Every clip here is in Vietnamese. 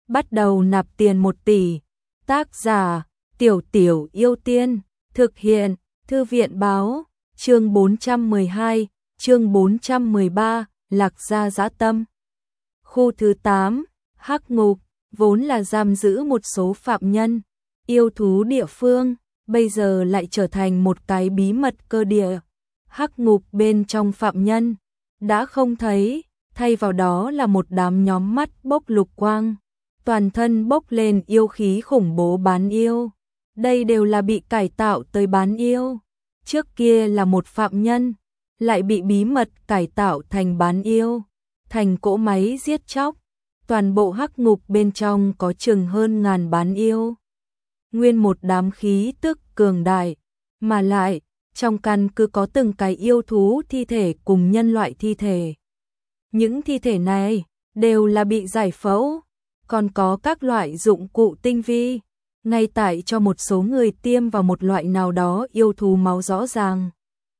bắt đầu nạp tiền 1 tỷ. Tác giả, Tiểu Tiểu Yêu Tiên, thực hiện, Thư viện báo, chương 412, chương 413, Lạc Gia dã tâm. Khu thứ 8, Hắc Ngục, vốn là giam giữ một số phạm nhân, yêu thú địa phương, bây giờ lại trở thành một cái bí mật cơ địa. Hắc Ngục bên trong phạm nhân đã không thấy, thay vào đó là một đám nhóm mắt bốc lục quang, toàn thân bốc lên yêu khí khủng bố bán yêu. Đây đều là bị cải tạo tới bán yêu. Trước kia là một phạm nhân, lại bị bí mật cải tạo thành bán yêu, thành cỗ máy giết chóc. Toàn bộ Hắc Ngục bên trong có chừng hơn ngàn bán yêu. Nguyên một đám khí tức cường đại, mà lại trong căn cứ có từng cái yêu thú thi thể cùng nhân loại thi thể. Những thi thể này đều là bị giải phẫu, còn có các loại dụng cụ tinh vi, ngay tại cho một số người tiêm vào một loại nào đó yêu thú máu rõ ràng.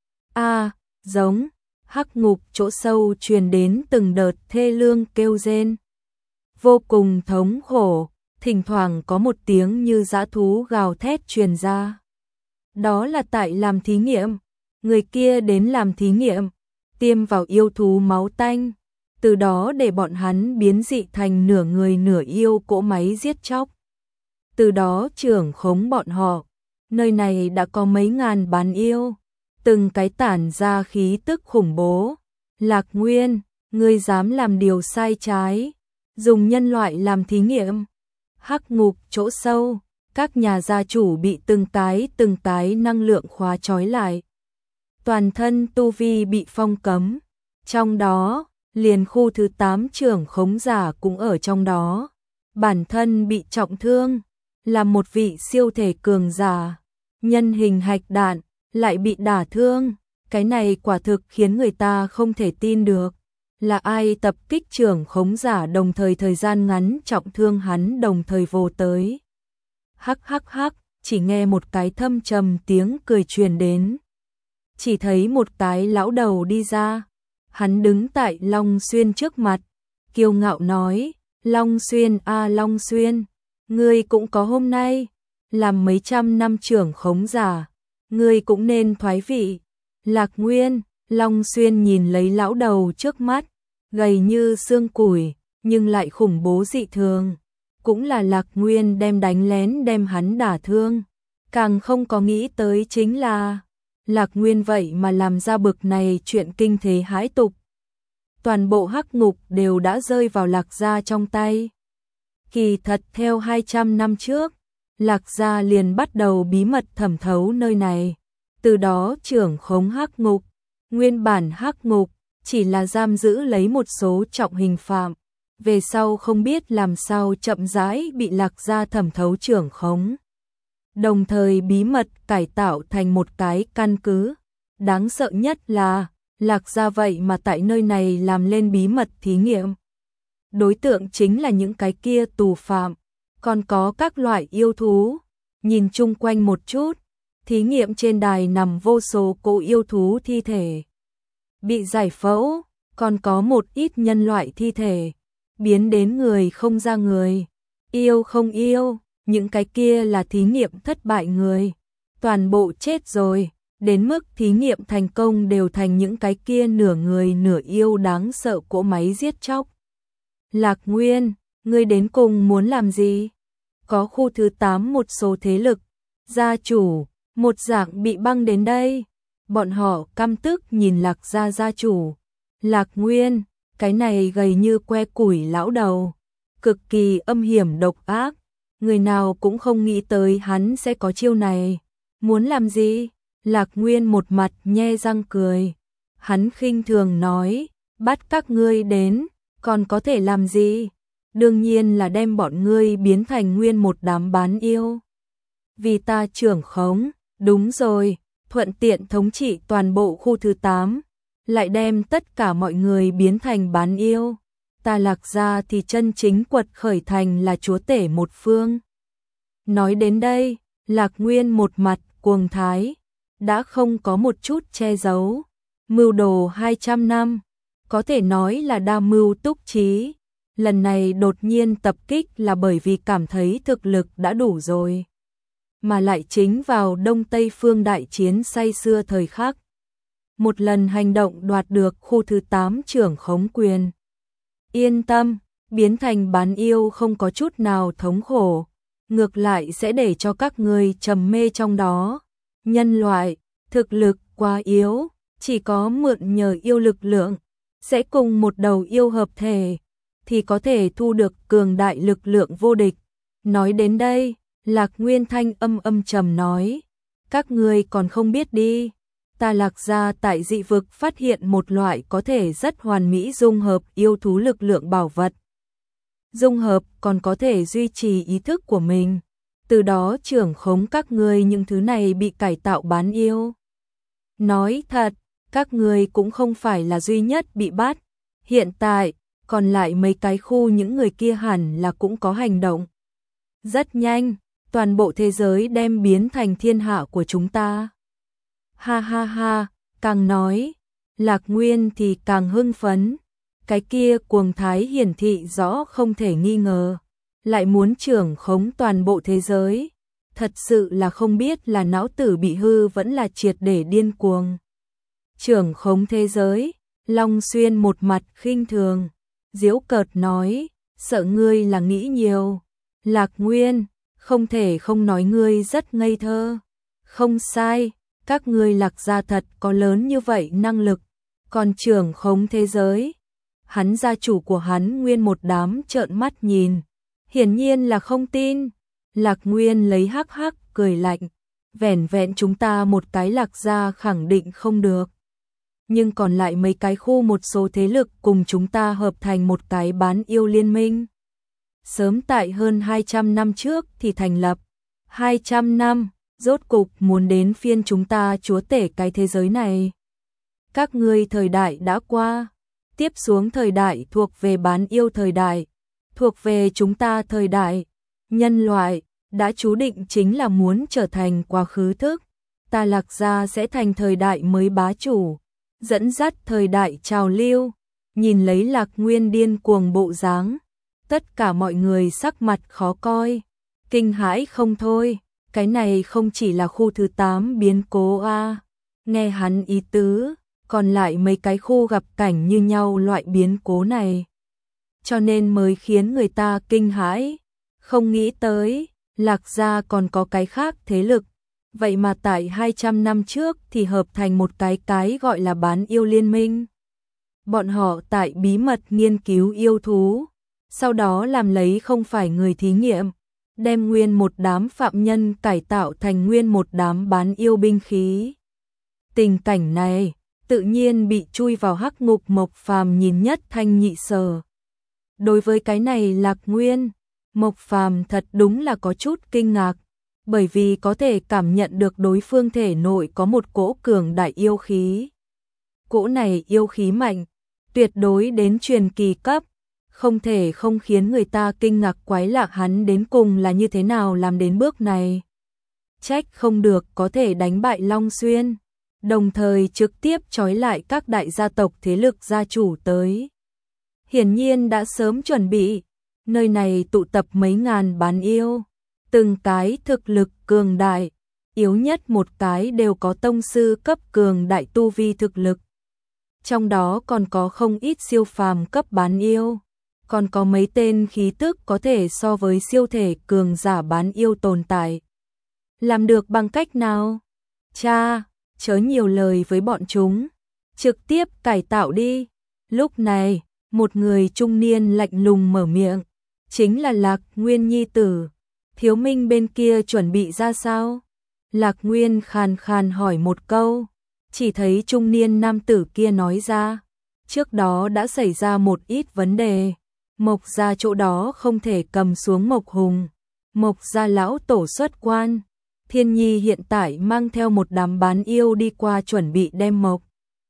Giống, Hắc Ngục chỗ sâu truyền đến từng đợt thê lương kêu rên. Vô cùng thống khổ, thỉnh thoảng có một tiếng như dã thú gào thét truyền ra. Đó là tại làm thí nghiệm, người kia đến làm thí nghiệm, tiêm vào yêu thú máu tanh, từ đó để bọn hắn biến dị thành nửa người nửa yêu cỗ máy giết chóc. Từ đó trưởng khống bọn họ, nơi này đã có mấy ngàn bán yêu, từng cái tản ra khí tức khủng bố. Lạc Nguyên, ngươi dám làm điều sai trái, dùng nhân loại làm thí nghiệm. Hắc Ngục chỗ sâu, các nhà gia chủ bị từng cái năng lượng khóa trói lại. Toàn thân tu vi bị phong cấm, trong đó, liền khu thứ 8 trưởng khống giả cũng ở trong đó. Bản thân bị trọng thương, là một vị siêu thể cường giả, nhân hình hạch đạn, lại bị đả thương. Cái này quả thực khiến người ta không thể tin được. Là ai tập kích trưởng khống giả đồng thời thời gian ngắn trọng thương hắn đồng thời vô tới. Hắc hắc hắc, chỉ nghe một cái thâm trầm tiếng cười truyền đến. Chỉ thấy một cái lão đầu đi ra, hắn đứng tại Long Xuyên trước mặt, kiêu ngạo nói, Long Xuyên Long Xuyên, ngươi cũng có hôm nay, làm mấy trăm năm trưởng khống giả, ngươi cũng nên thoái vị. Lạc Nguyên, Long Xuyên nhìn lấy lão đầu trước mắt, gầy như xương củi, nhưng lại khủng bố dị thường. Cũng là Lạc Nguyên đem đánh lén đem hắn đả thương. Càng không có nghĩ tới chính là Lạc Nguyên vậy mà làm ra bực này chuyện kinh thế hãi tục. Toàn bộ Hắc Ngục đều đã rơi vào Lạc Gia trong tay. Kỳ thật theo 200 năm trước, Lạc Gia liền bắt đầu bí mật thẩm thấu nơi này. Từ đó trưởng khống Hắc Ngục. Nguyên bản Hắc Ngục chỉ là giam giữ lấy một số trọng hình phạm, về sau không biết làm sao chậm rãi bị Lạc Gia thẩm thấu trưởng khống. Đồng thời bí mật cải tạo thành một cái căn cứ. Đáng sợ nhất là Lạc Gia vậy mà tại nơi này làm lên bí mật thí nghiệm. Đối tượng chính là những cái kia tù phạm, còn có các loại yêu thú. Nhìn chung quanh một chút, thí nghiệm trên đài nằm vô số cỗ yêu thú thi thể bị giải phẫu, còn có một ít nhân loại thi thể biến đến người không ra người, yêu không yêu, những cái kia là thí nghiệm thất bại người, toàn bộ chết rồi, đến mức thí nghiệm thành công đều thành những cái kia nửa người nửa yêu đáng sợ cỗ máy giết chóc. Lạc Nguyên, ngươi đến cùng muốn làm gì? Có khu thứ 8 một số thế lực, gia chủ, một dạng bị băng đến đây. Bọn họ căm tức nhìn Lạc Gia gia chủ. Lạc Nguyên, cái này gầy như que củi lão đầu, cực kỳ âm hiểm độc ác. Người nào cũng không nghĩ tới hắn sẽ có chiêu này. Muốn làm gì? Lạc Nguyên một mặt nhe răng cười. Hắn khinh thường nói, bắt các ngươi đến, còn có thể làm gì? Đương nhiên là đem bọn ngươi biến thành nguyên một đám bán yêu. Vì ta trưởng khống, đúng rồi, thuận tiện thống trị toàn bộ khu thứ 8, lại đem tất cả mọi người biến thành bán yêu. Ta Lạc Gia thì chân chính quật khởi thành là chúa tể một phương. Nói đến đây, Lạc Nguyên một mặt cuồng thái, đã không có một chút che giấu. Mưu đồ 200 năm, có thể nói là đa mưu túc trí. lần này đột nhiên tập kích là bởi vì cảm thấy thực lực đã đủ rồi. Mà lại chính vào Đông Tây phương đại chiến say xưa thời khắc. Một lần hành động đoạt được khu thứ 8 trưởng khống quyền. Yên tâm, biến thành bán yêu không có chút nào thống khổ, ngược lại sẽ để cho các người trầm mê trong đó. Nhân loại, thực lực quá yếu, chỉ có mượn nhờ yêu lực lượng, sẽ cùng một đầu yêu hợp thể, thì có thể thu được cường đại lực lượng vô địch. Nói đến đây, Lạc Nguyên thanh âm trầm nói, các ngươi còn không biết đi, ta Lạc gia tại dị vực phát hiện một loại có thể rất hoàn mỹ dung hợp yêu thú lực lượng bảo vật. Dung hợp còn có thể duy trì ý thức của mình, từ đó trưởng khống các ngươi những thứ này bị cải tạo bán yêu. Nói thật, các ngươi cũng không phải là duy nhất bị bắt, hiện tại, còn lại mấy cái khu những người kia hẳn là cũng có hành động. Rất nhanh, toàn bộ thế giới đem biến thành thiên hạ của chúng ta. Ha ha ha, càng nói, Lạc Nguyên thì càng hưng phấn. Cái kia cuồng thái hiển thị rõ không thể nghi ngờ. Lại muốn trưởng khống toàn bộ thế giới. Thật sự là không biết là não tử bị hư vẫn là triệt để điên cuồng. Trưởng khống thế giới, Long Xuyên một mặt khinh thường. Giễu cợt nói, sợ ngươi là nghĩ nhiều. Lạc Nguyên, không thể không nói ngươi rất ngây thơ. Không sai, các ngươi Lạc gia thật có lớn như vậy năng lực. Còn trưởng khống thế giới, hắn gia chủ của hắn nguyên một đám trợn mắt nhìn. Hiển nhiên là không tin. Lạc Nguyên lấy hắc hắc cười lạnh. Vẻn vẹn chúng ta một cái Lạc gia khẳng định không được. Nhưng còn lại mấy cái khu một số thế lực cùng chúng ta hợp thành một cái bán yêu liên minh. Sớm tại hơn 200 năm trước thì thành lập. 200 năm, rốt cục muốn đến phiên chúng ta chúa tể cái thế giới này. Các ngươi thời đại đã qua. Tiếp xuống thời đại thuộc về bán yêu thời đại. Thuộc về chúng ta thời đại. Nhân loại, đã chú định chính là muốn trở thành quá khứ thức. Ta Lạc gia sẽ thành thời đại mới bá chủ. Dẫn dắt thời đại trào lưu. Nhìn lấy Lạc Nguyên điên cuồng bộ dáng. Tất cả mọi người sắc mặt khó coi. Kinh hãi không thôi. Cái này không chỉ là khu thứ 8 biến cố a. Nghe hắn ý tứ, còn lại mấy cái khu gặp cảnh như nhau loại biến cố này. Cho nên mới khiến người ta kinh hãi. Không nghĩ tới, Lạc gia còn có cái khác thế lực. Vậy mà tại 200 năm trước thì hợp thành một cái gọi là bán yêu liên minh. Bọn họ tại bí mật nghiên cứu yêu thú. Sau đó làm lấy không phải người thí nghiệm. Đem nguyên một đám phạm nhân cải tạo thành nguyên một đám bán yêu binh khí. Tình cảnh này tự nhiên bị chui vào hắc ngục Mộc Phàm nhìn nhất thanh nhị sở. Đối với cái này Lạc Nguyên, Mộc Phàm thật đúng là có chút kinh ngạc, bởi vì có thể cảm nhận được đối phương thể nội có một cỗ cường đại yêu khí. Cỗ này yêu khí mạnh, tuyệt đối đến truyền kỳ cấp, không thể không khiến người ta kinh ngạc quái lạ hắn đến cùng là như thế nào làm đến bước này. Trách không được có thể đánh bại Long Xuyên, đồng thời trực tiếp trói lại các đại gia tộc thế lực gia chủ tới. Hiển nhiên đã sớm chuẩn bị, nơi này tụ tập mấy ngàn bán yêu, từng cái thực lực cường đại, yếu nhất một cái đều có tông sư cấp cường đại tu vi thực lực. Trong đó còn có không ít siêu phàm cấp bán yêu, còn có mấy tên khí tức có thể so với siêu thể cường giả bán yêu tồn tại. Làm được bằng cách nào? Cha, chớ nhiều lời với bọn chúng, trực tiếp cải tạo đi. Lúc này, một người trung niên lạnh lùng mở miệng, chính là Lạc Nguyên nhi tử. Thiếu Minh bên kia chuẩn bị ra sao? Lạc Nguyên khàn khàn hỏi một câu, chỉ thấy trung niên nam tử kia nói ra, trước đó đã xảy ra một ít vấn đề. Mộc gia chỗ đó không thể cầm xuống Mộc Hùng. Mộc gia lão tổ xuất quan. Thiên Nhi hiện tại mang theo một đám bán yêu đi qua chuẩn bị đem Mộc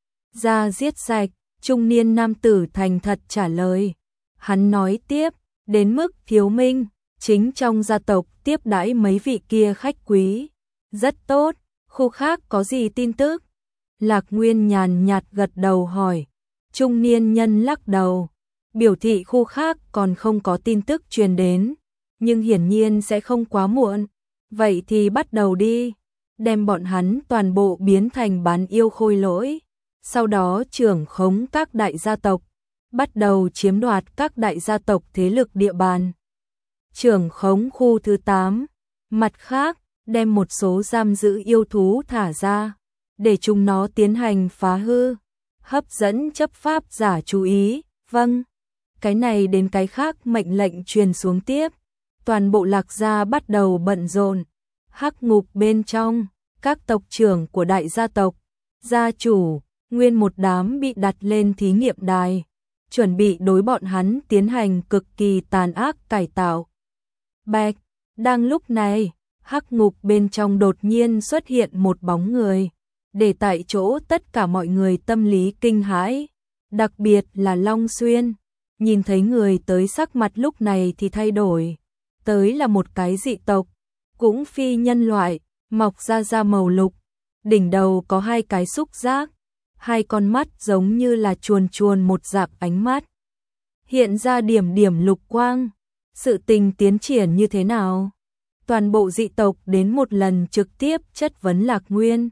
gia giết sạch. Trung niên nam tử thành thật trả lời. Hắn nói tiếp, đến mức Thiếu Minh, chính trong gia tộc tiếp đãi mấy vị kia khách quý. Rất tốt, khu khác có gì tin tức? Lạc Nguyên nhàn nhạt gật đầu hỏi. Trung niên nhân lắc đầu. biểu thị khu khác còn không có tin tức truyền đến, nhưng hiển nhiên sẽ không quá muộn. Vậy thì bắt đầu đi, đem bọn hắn toàn bộ biến thành bán yêu khôi lỗi, sau đó trưởng khống các đại gia tộc, bắt đầu chiếm đoạt các đại gia tộc thế lực địa bàn. Trưởng khống khu thứ 8, mặt khác, đem một số giam giữ yêu thú thả ra, để chúng nó tiến hành phá hư, hấp dẫn chấp pháp giả chú ý. Vâng, cái này đến cái khác mệnh lệnh truyền xuống tiếp. Toàn bộ Lạc gia bắt đầu bận rộn. Hắc ngục bên trong, các tộc trưởng của đại gia tộc, gia chủ, nguyên một đám bị đặt lên thí nghiệm đài, chuẩn bị đối bọn hắn tiến hành cực kỳ tàn ác cải tạo. Bạch, đang lúc này, hắc ngục bên trong đột nhiên xuất hiện một bóng người, để tại chỗ tất cả mọi người tâm lý kinh hãi, đặc biệt là Long Xuyên, nhìn thấy người tới sắc mặt lúc này thì thay đổi, tới là một cái dị tộc, cũng phi nhân loại, mọc ra da màu lục, đỉnh đầu có hai cái xúc giác, hai con mắt giống như là chuồn chuồn một dạng ánh mắt, hiện ra điểm điểm lục quang. Sự tình tiến triển như thế nào? Toàn bộ dị tộc đến một lần trực tiếp chất vấn Lạc Nguyên.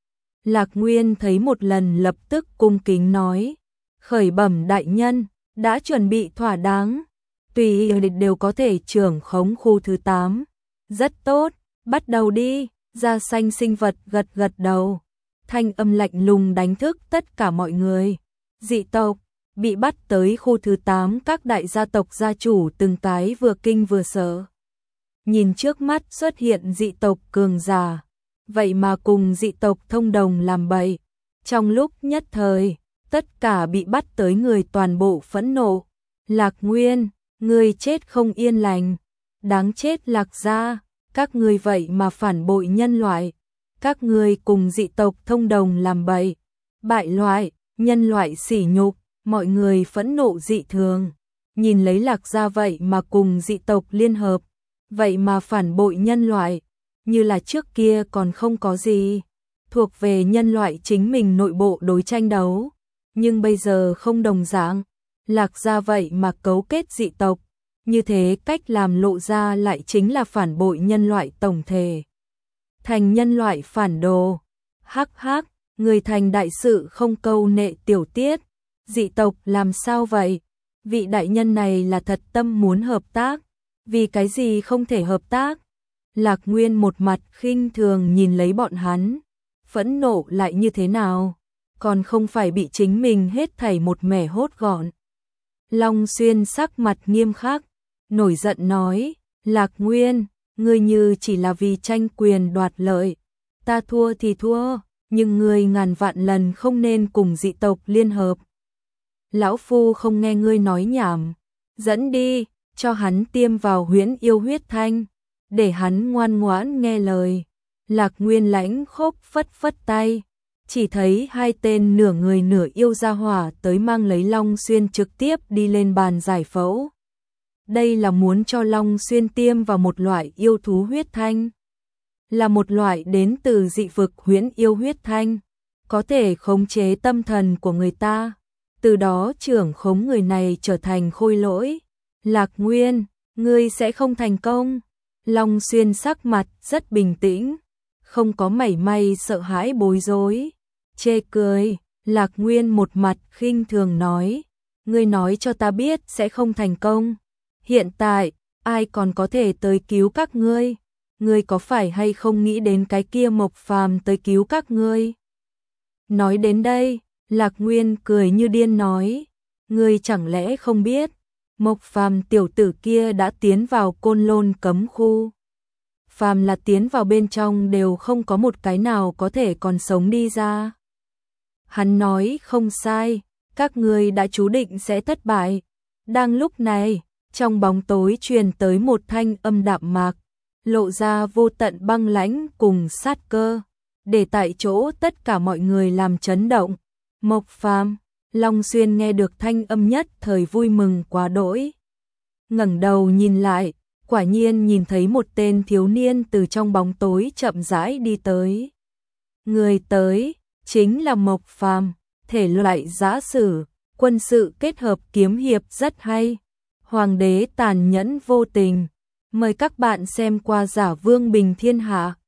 Lạc Nguyên thấy một lần lập tức cung kính nói, khởi bẩm đại nhân, đã chuẩn bị thỏa đáng, tùy địch đều có thể trưởng khống khu thứ 8. Rất tốt, bắt đầu đi. Da xanh sinh vật gật gật đầu, thanh âm lạnh lùng đánh thức tất cả mọi người. Dị tộc bị bắt tới khu thứ 8, các đại gia tộc gia chủ từng cái vừa kinh vừa sợ. Nhìn trước mắt xuất hiện dị tộc cường giả, vậy mà cùng dị tộc thông đồng làm bậy. Trong lúc nhất thời, tất cả bị bắt tới người toàn bộ phẫn nộ. Lạc Nguyên, ngươi chết không yên lành, đáng chết Lạc gia, các ngươi vậy mà phản bội nhân loại, các ngươi cùng dị tộc thông đồng làm bậy, bại loại, nhân loại sỉ nhục. Mọi người phẫn nộ dị thường, nhìn lấy Lạc gia vậy mà cùng dị tộc liên hợp, vậy mà phản bội nhân loại, như là trước kia còn không có gì, thuộc về nhân loại chính mình nội bộ đối tranh đấu, nhưng bây giờ không đồng dạng, Lạc gia vậy mà cấu kết dị tộc, như thế cách làm lộ ra lại chính là phản bội nhân loại tổng thể. Thành nhân loại phản đồ, hắc hắc, người thành đại sự không câu nệ tiểu tiết. Dị tộc làm sao vậy? Vị đại nhân này là thật tâm muốn hợp tác, vì cái gì không thể hợp tác? Lạc Nguyên một mặt khinh thường nhìn lấy bọn hắn, phẫn nộ lại như thế nào? Còn không phải bị chính mình hết thảy một mẻ hốt gọn. Long Xuyên sắc mặt nghiêm khắc, nổi giận nói, Lạc Nguyên, ngươi như chỉ là vì tranh quyền đoạt lợi, ta thua thì thua, nhưng ngươi ngàn vạn lần không nên cùng dị tộc liên hợp. Lão phu không nghe ngươi nói nhảm, dẫn đi, cho hắn tiêm vào huyễn yêu huyết thanh, để hắn ngoan ngoãn nghe lời. Lạc Nguyên lãnh khốc phất phất tay, chỉ thấy hai tên nửa người nửa yêu gia hỏa tới mang lấy Long Xuyên trực tiếp đi lên bàn giải phẫu. Đây là muốn cho Long Xuyên tiêm vào một loại yêu thú huyết thanh, là một loại đến từ dị vực huyễn yêu huyết thanh, có thể khống chế tâm thần của người ta, từ đó trưởng khống người này trở thành khôi lỗi. Lạc Nguyên, ngươi sẽ không thành công. Long Xuyên sắc mặt rất bình tĩnh, không có mảy may sợ hãi bối rối. Chê cười, Lạc Nguyên một mặt khinh thường nói, ngươi nói cho ta biết sẽ không thành công. Hiện tại, ai còn có thể tới cứu các ngươi? Ngươi có phải hay không nghĩ đến cái kia Mộc Phàm tới cứu các ngươi? Nói đến đây, Lạc Nguyên cười như điên nói, ngươi chẳng lẽ không biết, Mộc Phàm tiểu tử kia đã tiến vào Côn Lôn cấm khu. Phàm là tiến vào bên trong đều không có một cái nào có thể còn sống đi ra. Hắn nói không sai, các ngươi đã chú định sẽ thất bại. Đang lúc này, trong bóng tối truyền tới một thanh âm đạm mạc, lộ ra vô tận băng lãnh cùng sát cơ, để tại chỗ tất cả mọi người làm chấn động. Mộc Phàm, Long Xuyên nghe được thanh âm nhất thời vui mừng quá đỗi. Ngẩng đầu nhìn lại, quả nhiên nhìn thấy một tên thiếu niên từ trong bóng tối chậm rãi đi tới. Người tới chính là Mộc Phàm, thể loại giã sử, quân sự kết hợp kiếm hiệp rất hay. Hoàng đế tàn nhẫn vô tình. Mời các bạn xem qua Giả Vương Bình Thiên Hạ.